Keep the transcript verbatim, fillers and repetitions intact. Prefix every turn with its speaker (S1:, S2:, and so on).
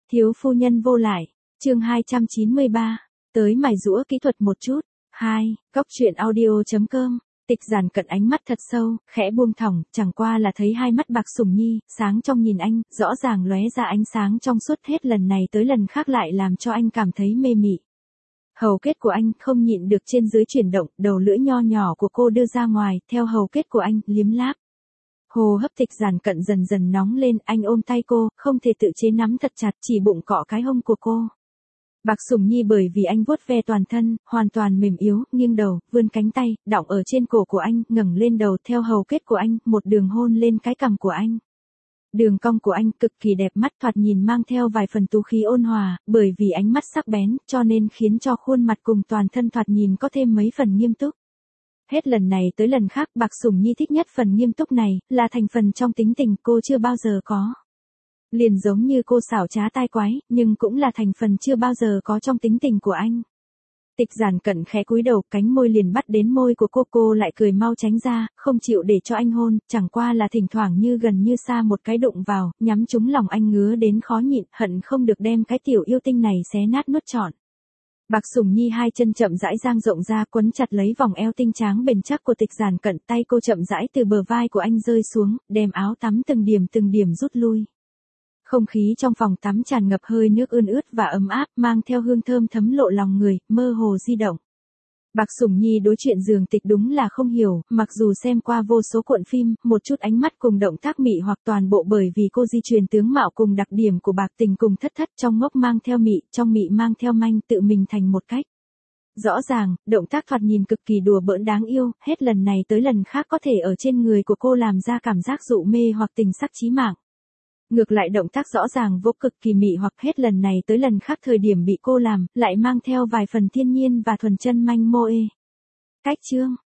S1: Thiếu phu nhân vô lại, chương hai trăm chín mươi ba, tới mài giũa kỹ thuật một chút. hai. Góc truyện audio.com. Tịch Giản Cận ánh mắt thật sâu, khẽ buông thõng, chẳng qua là thấy hai mắt Bạc Sùng Nhi, sáng trong nhìn anh, rõ ràng lóe ra ánh sáng trong suốt, hết lần này tới lần khác lại làm cho anh cảm thấy mê mị. Hầu kết của anh không nhịn được trên dưới chuyển động, đầu lưỡi nho nhỏ của cô đưa ra ngoài, theo hầu kết của anh, liếm láp. Hô hấp Tịch Giản Cận dần dần nóng lên, anh ôm tay cô, không thể tự chế nắm thật chặt, chỉ bụng cọ cái hông của cô. Bạc Sùng Nhi bởi vì anh vuốt ve toàn thân, hoàn toàn mềm yếu, nghiêng đầu, vươn cánh tay, đọng ở trên cổ của anh, ngẩng lên đầu theo hầu kết của anh, một đường hôn lên cái cằm của anh. Đường cong của anh cực kỳ đẹp mắt, thoạt nhìn mang theo vài phần tú khí ôn hòa, bởi vì ánh mắt sắc bén, cho nên khiến cho khuôn mặt cùng toàn thân thoạt nhìn có thêm mấy phần nghiêm túc. Hết lần này tới lần khác Bạc Sùng Nhi thích nhất phần nghiêm túc này, là thành phần trong tính tình cô chưa bao giờ có. Liền giống như cô xảo trá tai quái, nhưng cũng là thành phần chưa bao giờ có trong tính tình của anh. Tịch Giản Cận khẽ cúi đầu, cánh môi liền bắt đến môi của cô, cô lại cười mau tránh ra, không chịu để cho anh hôn, chẳng qua là thỉnh thoảng như gần như xa một cái đụng vào, nhắm trúng lòng anh ngứa đến khó nhịn, hận không được đem cái tiểu yêu tinh này xé nát nuốt trọn. Bạc Sùng Nhi hai chân chậm rãi dang rộng ra, quấn chặt lấy vòng eo tinh tráng bền chắc của Tịch Giản Cận, tay cô chậm rãi từ bờ vai của anh rơi xuống, đem áo tắm từng điểm từng điểm rút lui. Không khí trong phòng tắm tràn ngập hơi nước ươn ướt và ấm áp, mang theo hương thơm thấm lộ lòng người, mơ hồ di động. Bạc Sùng Nhi đối chuyện giường tịch đúng là không hiểu, mặc dù xem qua vô số cuộn phim, một chút ánh mắt cùng động tác mị hoặc toàn bộ bởi vì cô di truyền tướng mạo cùng đặc điểm của Bạc Tình cùng Thất Thất, trong ngốc mang theo mị, trong mị mang theo manh, tự mình thành một cách. Rõ ràng, động tác thoạt nhìn cực kỳ đùa bỡn đáng yêu, hết lần này tới lần khác có thể ở trên người của cô làm ra cảm giác dụ mê hoặc tình sắc chí mạng. Ngược lại động tác rõ ràng vô cực kỳ mị hoặc hết lần này tới lần khác thời điểm bị cô làm, lại mang theo vài phần thiên nhiên và thuần chân manh mô ê. Cách chương.